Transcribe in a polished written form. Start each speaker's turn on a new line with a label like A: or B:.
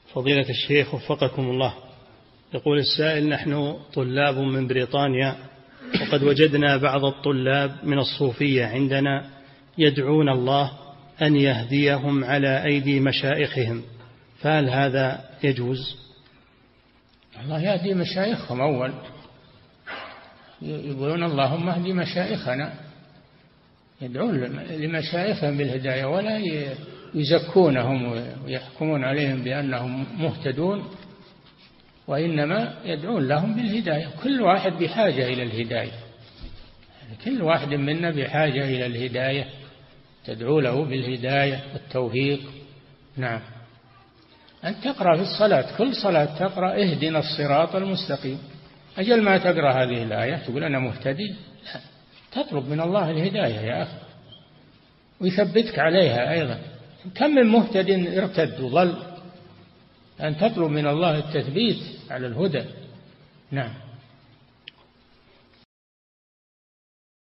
A: فضيلة الشيخ وفقكم الله، يقول السائل: نحن طلاب من بريطانيا، وقد وجدنا بعض الطلاب من الصوفية عندنا يدعون الله أن يهديهم على أيدي مشائخهم، فهل هذا يجوز؟
B: الله يهدي مشايخهم أول، يقولون اللهم اهدي مشايخنا، يدعون لمشايخهم بالهداية، ولا يزكونهم ويحكمون عليهم بأنهم مهتدون، وإنما يدعون لهم بالهداية. كل واحد بحاجة إلى الهداية، كل واحد منا بحاجة إلى الهداية، تدعو له بالهداية والتوفيق. نعم. أن تقرأ في الصلاة، كل صلاة تقرأ اهدنا الصراط المستقيم، أجل ما تقرأ هذه الآية تقول أنا مهتدي، لا، تطلب من الله الهداية يا أخي، ويثبتك عليها أيضا. كم من مهتد ارتد وضل، أن تطلب من الله التثبيت على الهدى. نعم.